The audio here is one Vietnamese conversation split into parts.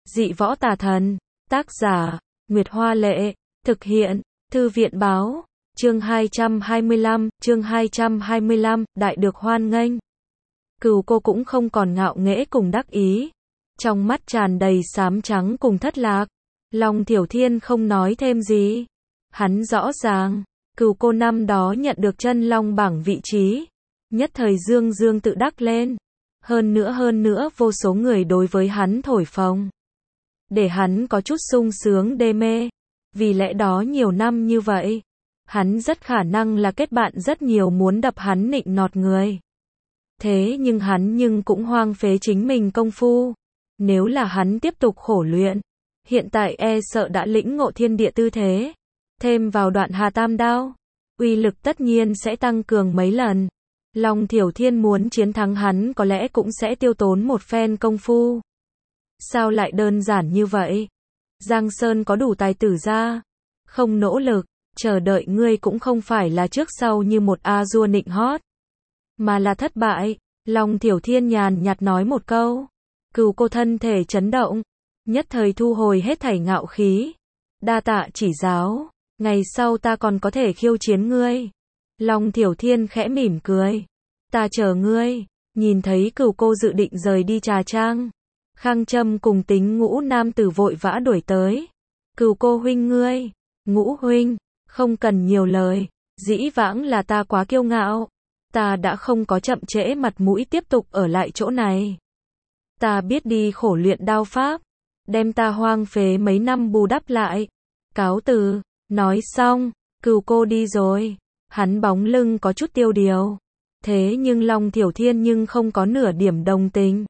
Dị võ tà thần. Tác giả, Nguyệt Hoa Lệ. Thực hiện, Thư viện Báo. Chương 225, đại được hoan nghênh. Cừu cô cũng không còn ngạo nghễ cùng đắc ý. Trong mắt tràn đầy xám trắng cùng thất lạc. Long Thiểu Thiên không nói thêm gì. Hắn rõ ràng, Cừu cô năm đó nhận được chân long bảng vị trí. Nhất thời dương dương tự đắc lên. Hơn nữa vô số người đối với hắn thổi phồng. Để hắn có chút sung sướng đê mê. Vì lẽ đó nhiều năm như vậy, hắn rất khả năng là kết bạn rất nhiều muốn đập hắn nịnh nọt người. Thế nhưng hắn cũng hoang phế chính mình công phu. Nếu là hắn tiếp tục khổ luyện, hiện tại sợ đã lĩnh ngộ thiên địa tư thế. Thêm vào đoạn Hà Tam Đao, uy lực tất nhiên sẽ tăng cường mấy lần. Long Thiểu Thiên muốn chiến thắng hắn có lẽ cũng sẽ tiêu tốn một phen công phu. Sao lại đơn giản như vậy? Giang Sơn có đủ tài tử ra, không nỗ lực, chờ đợi ngươi cũng không phải là trước sau như một A-dua nịnh hót, mà là thất bại. Long Thiểu Thiên nhàn nhạt nói một câu. Cừu cô thân thể chấn động, nhất thời thu hồi hết thảy ngạo khí. Đa tạ chỉ giáo, ngày sau ta còn có thể khiêu chiến ngươi. Long Thiểu Thiên khẽ mỉm cười. Ta chờ ngươi. Nhìn thấy Cừu cô dự định rời đi trà trang, Khang Trâm cùng Tính Ngũ nam tử vội vã đuổi tới. Cừu cô huynh ngươi, Ngũ huynh, không cần nhiều lời, dĩ vãng là ta quá kiêu ngạo. Ta đã không có chậm trễ mặt mũi tiếp tục ở lại chỗ này. Ta biết đi khổ luyện đao pháp, đem ta hoang phế mấy năm bù đắp lại. Cáo từ. Nói xong, Cừu cô đi rồi. Hắn bóng lưng có chút tiêu điều. Thế nhưng Long Thiểu Thiên không có nửa điểm đồng tình.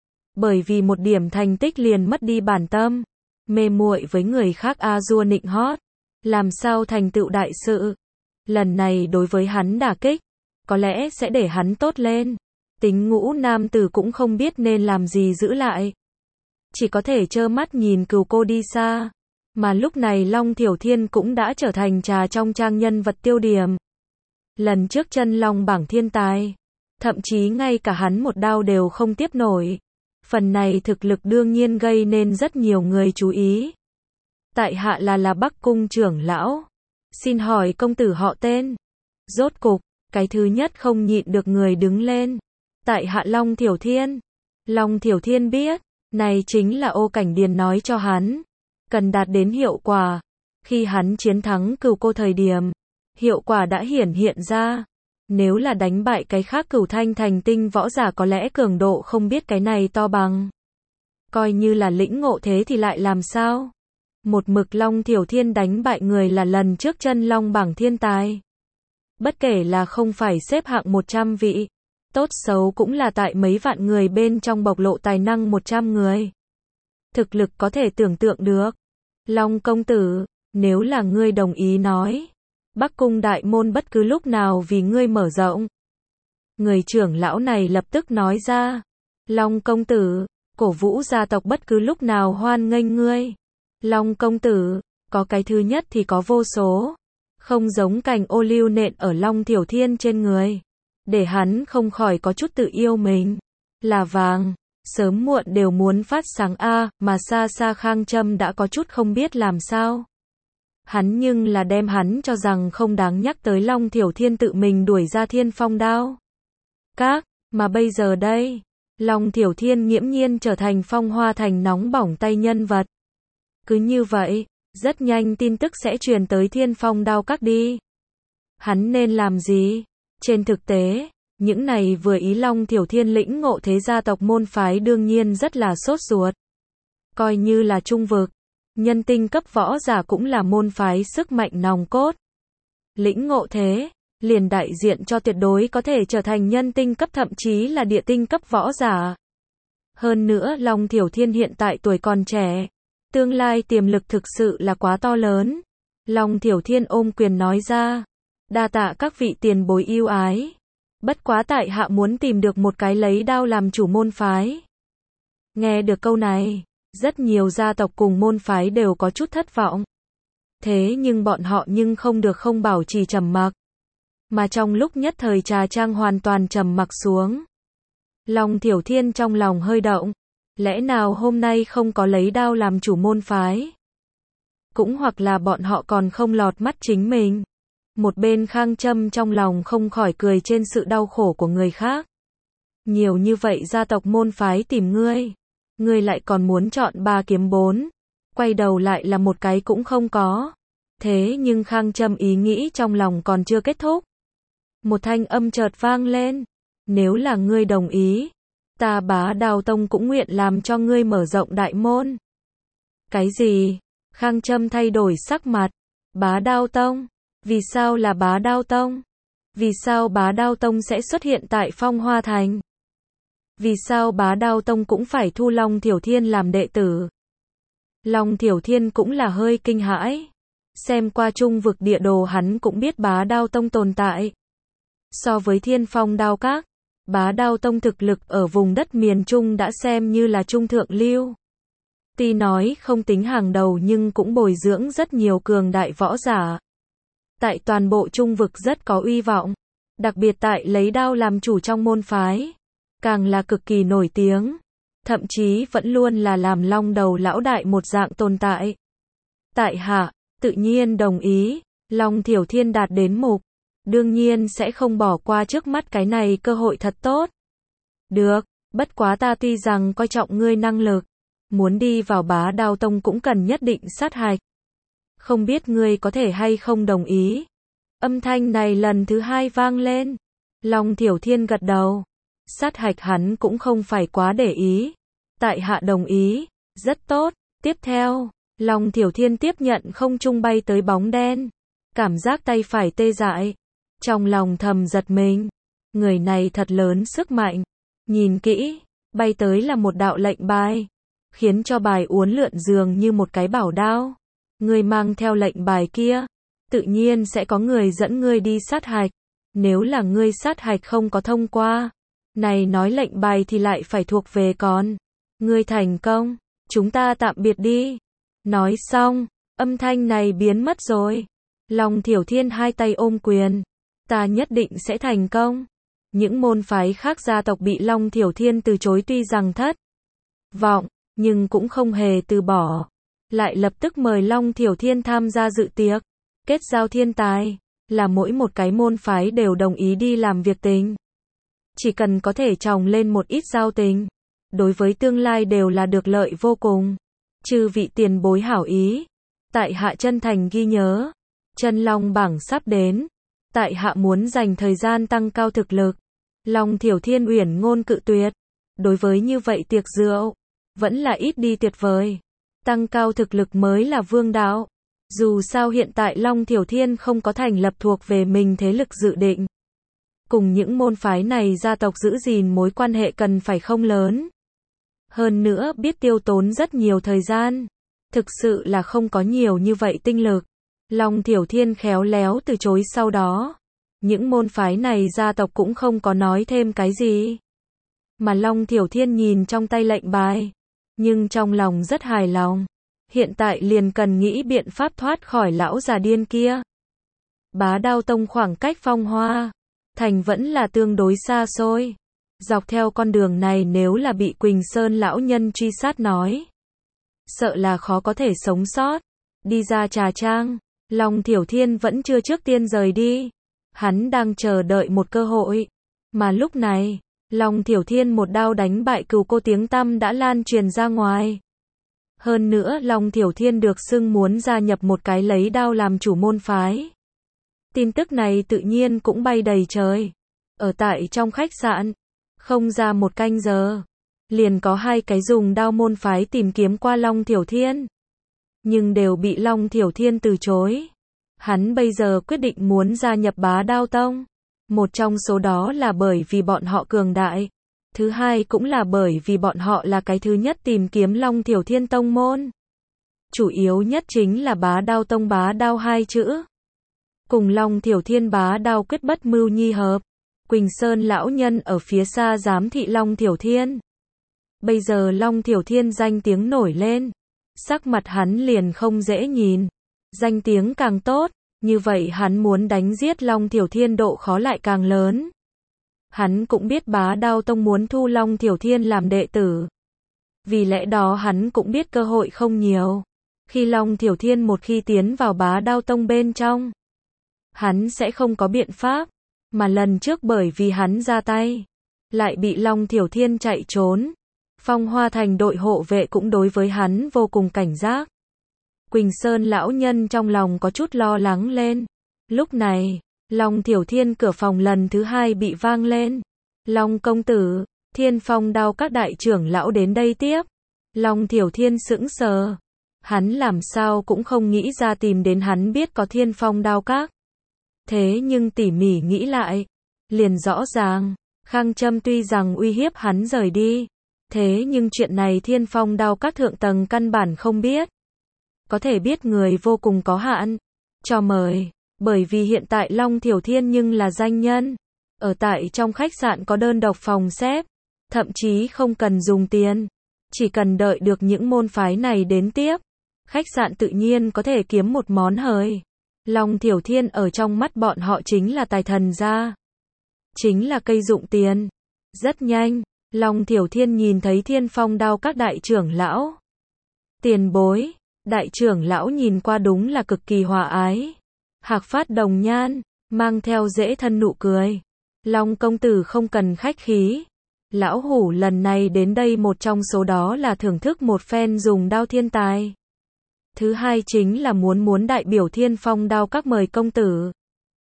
Bởi vì một điểm thành tích liền mất đi bản tâm. Mê muội với người khác A-dua nịnh hót. Làm sao thành tựu đại sự. Lần này đối với hắn đả kích, có lẽ sẽ để hắn tốt lên. Tính Ngũ nam tử cũng không biết nên làm gì giữ lại. Chỉ có thể trơ mắt nhìn Cừu cô đi xa. Mà lúc này Long Thiểu Thiên cũng đã trở thành trà trong trang nhân vật tiêu điểm. Lần trước chân long bảng thiên tài, thậm chí ngay cả hắn một đao đều không tiếp nổi. Phần này thực lực đương nhiên gây nên rất nhiều người chú ý. Tại hạ là Bắc Cung trưởng lão. Xin hỏi công tử họ tên? Rốt cục, cái thứ nhất không nhịn được người đứng lên. Tại hạ Long Thiểu Thiên. Long Thiểu Thiên biết, này chính là Ô Cảnh Điền nói cho hắn. Cần đạt đến hiệu quả. Khi hắn chiến thắng Cừu cô thời điểm, hiệu quả đã hiện ra. Nếu là đánh bại cái khác Cửu Thanh thành tinh võ giả có lẽ cường độ không biết cái này to bằng. Coi như là lĩnh ngộ thế thì lại làm sao? Một mực Long Thiểu Thiên đánh bại người là lần trước chân long bảng thiên tài. Bất kể là không phải xếp hạng 100 vị, tốt xấu cũng là tại mấy vạn người bên trong bộc lộ tài năng 100 người. Thực lực có thể tưởng tượng được. Long công tử, nếu là ngươi đồng ý nói, Bắc Cung đại môn bất cứ lúc nào vì ngươi mở rộng. Người trưởng lão này lập tức nói ra. Long công tử, cổ vũ gia tộc bất cứ lúc nào hoan nghênh ngươi. Long công tử, có cái thứ nhất thì có vô số. Không giống cành ô liu nện ở Long Thiểu Thiên trên người. Để hắn không khỏi có chút tự yêu mình. Là vàng, sớm muộn đều muốn phát sáng mà xa xa Khang Trâm đã có chút không biết làm sao. Hắn là đem hắn cho rằng không đáng nhắc tới Long Thiểu Thiên tự mình đuổi ra Thiên Phong Đao Các, mà bây giờ đây, Long Thiểu Thiên nghiễm nhiên trở thành Phong Hoa Thành nóng bỏng tay nhân vật. Cứ như vậy, rất nhanh tin tức sẽ truyền tới Thiên Phong Đao Các đi. Hắn nên làm gì? Trên thực tế, những này vừa ý Long Thiểu Thiên lĩnh ngộ thế gia tộc môn phái đương nhiên rất là sốt ruột. Coi như là trung vực, nhân tinh cấp võ giả cũng là môn phái sức mạnh nòng cốt. Lĩnh ngộ thế, liền đại diện cho tuyệt đối có thể trở thành nhân tinh cấp thậm chí là địa tinh cấp võ giả. Hơn nữa Long Thiểu Thiên hiện tại tuổi còn trẻ, tương lai tiềm lực thực sự là quá to lớn. Long Thiểu Thiên ôm quyền nói ra. Đa tạ các vị tiền bối yêu ái. Bất quá tại hạ muốn tìm được một cái lấy đao làm chủ môn phái. Nghe được câu này, rất nhiều gia tộc cùng môn phái đều có chút thất vọng. Thế nhưng bọn họ không được không bảo trì trầm mặc. Mà trong lúc nhất thời trà trang hoàn toàn trầm mặc xuống. Long Thiểu Thiên trong lòng hơi động. Lẽ nào hôm nay không có lấy đao làm chủ môn phái? Cũng hoặc là bọn họ còn không lọt mắt chính mình. Một bên Khang Trâm trong lòng không khỏi cười trên sự đau khổ của người khác. Nhiều như vậy gia tộc môn phái tìm ngươi lại còn muốn chọn 3 kiếm 4, quay đầu lại là một cái cũng không có. Thế nhưng Khang Trâm ý nghĩ trong lòng còn chưa kết thúc. Một thanh âm chợt vang lên, nếu là ngươi đồng ý, ta Bá Đao Tông cũng nguyện làm cho ngươi mở rộng đại môn. Cái gì? Khang Trâm thay đổi sắc mặt. Bá Đao Tông? Vì sao là Bá Đao Tông? Vì sao Bá Đao Tông sẽ xuất hiện tại Phong Hoa Thành? Vì sao Bá Đao Tông cũng phải thu Long Thiểu Thiên làm đệ tử? Long Thiểu Thiên cũng là hơi kinh hãi. Xem qua Trung vực địa đồ hắn cũng biết Bá Đao Tông tồn tại. So với Thiên Phong Đao Các, Bá Đao Tông thực lực ở vùng đất miền Trung đã xem như là trung thượng lưu. Tuy nói không tính hàng đầu nhưng cũng bồi dưỡng rất nhiều cường đại võ giả. Tại toàn bộ Trung vực rất có uy vọng, đặc biệt tại lấy đao làm chủ trong môn phái, càng là cực kỳ nổi tiếng, thậm chí vẫn luôn là làm long đầu lão đại một dạng tồn tại. Tại hạ, tự nhiên đồng ý, Long Thiểu Thiên đạt đến mục, đương nhiên sẽ không bỏ qua trước mắt cái này cơ hội thật tốt. Được, bất quá ta tuy rằng coi trọng ngươi năng lực, muốn đi vào Bá Đao Tông cũng cần nhất định sát hạch. Không biết ngươi có thể hay không đồng ý. Âm thanh này lần thứ 2 vang lên. Long Thiểu Thiên gật đầu. Sát hạch hắn cũng không phải quá để ý. Tại hạ đồng ý. Rất tốt. Tiếp theo, Long Thiểu Thiên tiếp nhận không trung bay tới bóng đen. Cảm giác tay phải tê dại. Trong lòng thầm giật mình. Người này thật lớn sức mạnh. Nhìn kỹ, bay tới là một đạo lệnh bài. Khiến cho bài uốn lượn dường như một cái bảo đao. Ngươi mang theo lệnh bài kia, tự nhiên sẽ có người dẫn ngươi đi sát hạch. Nếu là ngươi sát hạch không có thông qua, này nói lệnh bài thì lại phải thuộc về con. Ngươi thành công, chúng ta tạm biệt đi. Nói xong, âm thanh này biến mất rồi. Long Thiểu Thiên hai tay ôm quyền. Ta nhất định sẽ thành công. Những môn phái khác gia tộc bị Long Thiểu Thiên từ chối tuy rằng thất vọng, nhưng cũng không hề từ bỏ. Lại lập tức mời Long Thiểu Thiên tham gia dự tiệc, kết giao thiên tài, là mỗi một cái môn phái đều đồng ý đi làm việc tình. Chỉ cần có thể trồng lên một ít giao tình, đối với tương lai đều là được lợi vô cùng. Chư vị tiền bối hảo ý, tại hạ chân thành ghi nhớ, chân long bảng sắp đến, tại hạ muốn dành thời gian tăng cao thực lực. Long Thiểu Thiên uyển ngôn cự tuyệt, đối với như vậy tiệc rượu, vẫn là ít đi tuyệt vời. Tăng cao thực lực mới là vương đạo. Dù sao hiện tại Long Thiểu Thiên không có thành lập thuộc về mình thế lực dự định. Cùng những môn phái này gia tộc giữ gìn mối quan hệ cần phải không lớn. Hơn nữa biết tiêu tốn rất nhiều thời gian. Thực sự là không có nhiều như vậy tinh lực. Long Thiểu Thiên khéo léo từ chối sau đó. Những môn phái này gia tộc cũng không có nói thêm cái gì. Mà Long Thiểu Thiên nhìn trong tay lệnh bài. Nhưng trong lòng rất hài lòng. Hiện tại liền cần nghĩ biện pháp thoát khỏi lão già điên kia. Bá Đao Tông khoảng cách Phong Hoa Thành vẫn là tương đối xa xôi. Dọc theo con đường này nếu là bị Quỳnh Sơn lão nhân truy sát nói, sợ là khó có thể sống sót. Đi ra trà trang, Long Thiểu Thiên vẫn chưa trước tiên rời đi. Hắn đang chờ đợi một cơ hội. Mà lúc này, Long Thiểu Thiên một đao đánh bại Cừu Cô tiếng tăm đã lan truyền ra ngoài. Hơn nữa Long Thiểu Thiên được xưng muốn gia nhập một cái lấy đao làm chủ môn phái. Tin tức này tự nhiên cũng bay đầy trời. Ở tại trong khách sạn, không ra một canh giờ, liền có 2 cái dùng đao môn phái tìm kiếm qua Long Thiểu Thiên. Nhưng đều bị Long Thiểu Thiên từ chối. Hắn bây giờ quyết định muốn gia nhập Bá Đao Tông. Một trong số đó là bởi vì bọn họ cường đại. Thứ hai cũng là bởi vì bọn họ là cái thứ nhất tìm kiếm Long Thiểu Thiên tông môn. Chủ yếu nhất chính là Bá Đao Tông Bá Đao 2 chữ. Cùng Long Thiểu Thiên Bá Đao quyết bất mưu nhi hợp. Quỳnh Sơn lão nhân ở phía xa giám thị Long Thiểu Thiên. Bây giờ Long Thiểu Thiên danh tiếng nổi lên. Sắc mặt hắn liền không dễ nhìn. Danh tiếng càng tốt, như vậy hắn muốn đánh giết Long Thiểu Thiên độ khó lại càng lớn. Hắn cũng biết Bá Đao Tông muốn thu Long Thiểu Thiên làm đệ tử. Vì lẽ đó hắn cũng biết cơ hội không nhiều. Khi Long Thiểu Thiên một khi tiến vào Bá Đao Tông bên trong, hắn sẽ không có biện pháp, mà lần trước bởi vì hắn ra tay, lại bị Long Thiểu Thiên chạy trốn. Phong Hoa Thành đội hộ vệ cũng đối với hắn vô cùng cảnh giác. Quỳnh Sơn lão nhân trong lòng có chút lo lắng lên. Lúc này, Long Thiểu Thiên cửa phòng lần thứ hai bị vang lên. Long công tử, Thiên Phong Đao các đại trưởng lão đến đây tiếp. Long Thiểu Thiên sững sờ. Hắn làm sao cũng không nghĩ ra tìm đến hắn biết có Thiên Phong Đao các. Thế nhưng tỉ mỉ nghĩ lại, liền rõ ràng, Khang Trâm tuy rằng uy hiếp hắn rời đi, thế nhưng chuyện này Thiên Phong Đao các thượng tầng căn bản không biết. Có thể biết người vô cùng có hạn. Cho mời, bởi vì hiện tại Long Thiểu Thiên nhưng là danh nhân. Ở tại trong khách sạn có đơn độc phòng xếp, thậm chí không cần dùng tiền, chỉ cần đợi được những môn phái này đến tiếp, khách sạn tự nhiên có thể kiếm một món hời. Long Thiểu Thiên ở trong mắt bọn họ chính là tài thần gia, chính là cây dụng tiền. Rất nhanh, Long Thiểu Thiên nhìn thấy Thiên Phong Đao các đại trưởng lão. Tiền bối, đại trưởng lão nhìn qua đúng là cực kỳ hòa ái. Hạc phát đồng nhan, mang theo dễ thân nụ cười. Long công tử không cần khách khí. Lão hủ lần này đến đây một trong số đó là thưởng thức một phen dùng đao thiên tài. Thứ hai chính là muốn đại biểu Thiên Phong Đao các mời công tử.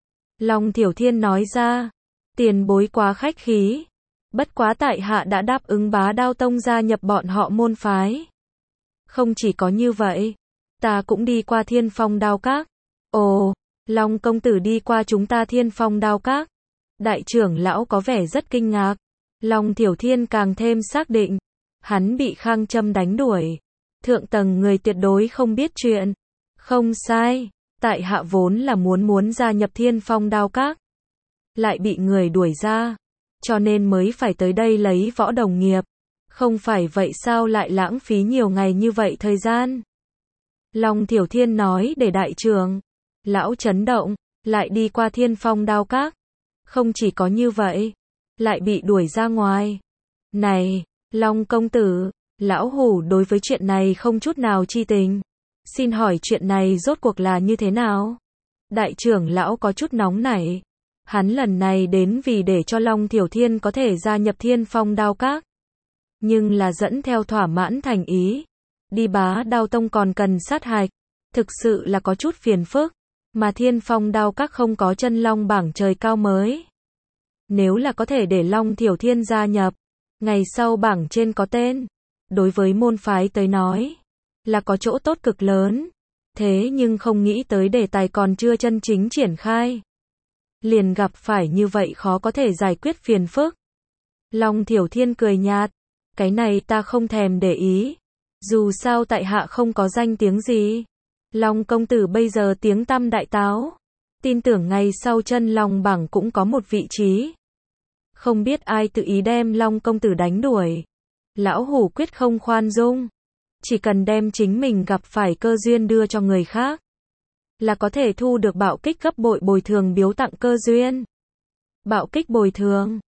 Long Thiểu Thiên nói ra, tiền bối quá khách khí. Bất quá tại hạ đã đáp ứng Bá Đao Tông gia nhập bọn họ môn phái. Không chỉ có như vậy, ta cũng đi qua Thiên Phong Đao các. Ồ, Long công tử đi qua chúng ta Thiên Phong Đao các. Đại trưởng lão có vẻ rất kinh ngạc. Long Thiểu Thiên càng thêm xác định, hắn bị Khang Trâm đánh đuổi. Thượng tầng người tuyệt đối không biết chuyện. Không sai, tại hạ vốn là muốn gia nhập Thiên Phong Đao các, lại bị người đuổi ra, cho nên mới phải tới đây lấy võ đồng nghiệp. Không phải vậy sao lại lãng phí nhiều ngày như vậy thời gian? Long Thiểu Thiên nói để đại trưởng lão chấn động, lại đi qua Thiên Phong Đao các. Không chỉ có như vậy, lại bị đuổi ra ngoài. Này, Long công tử, lão hủ đối với chuyện này không chút nào chi tình. Xin hỏi chuyện này rốt cuộc là như thế nào? Đại trưởng lão có chút nóng nảy. Hắn lần này đến vì để cho Long Thiểu Thiên có thể gia nhập Thiên Phong Đao các, nhưng là dẫn theo thỏa mãn thành ý. Đi Bá Đao Tông còn cần sát hạch, thực sự là có chút phiền phức, mà Thiên Phong Đao các không có chân long bảng trời cao mới. Nếu là có thể để Long Thiểu Thiên gia nhập, ngày sau bảng trên có tên, đối với môn phái tới nói, là có chỗ tốt cực lớn. Thế nhưng không nghĩ tới đề tài còn chưa chân chính triển khai, liền gặp phải như vậy khó có thể giải quyết phiền phức. Long Thiểu Thiên cười nhạt, cái này ta không thèm để ý. Dù sao tại hạ không có danh tiếng gì. Long công tử bây giờ tiếng tăm đại táo, tin tưởng ngày sau chân long bảng cũng có một vị trí. Không biết ai tự ý đem Long công tử đánh đuổi. Lão hủ quyết không khoan dung. Chỉ cần đem chính mình gặp phải cơ duyên đưa cho người khác, là có thể thu được bạo kích gấp bội bồi thường biếu tặng cơ duyên. Bạo kích bồi thường.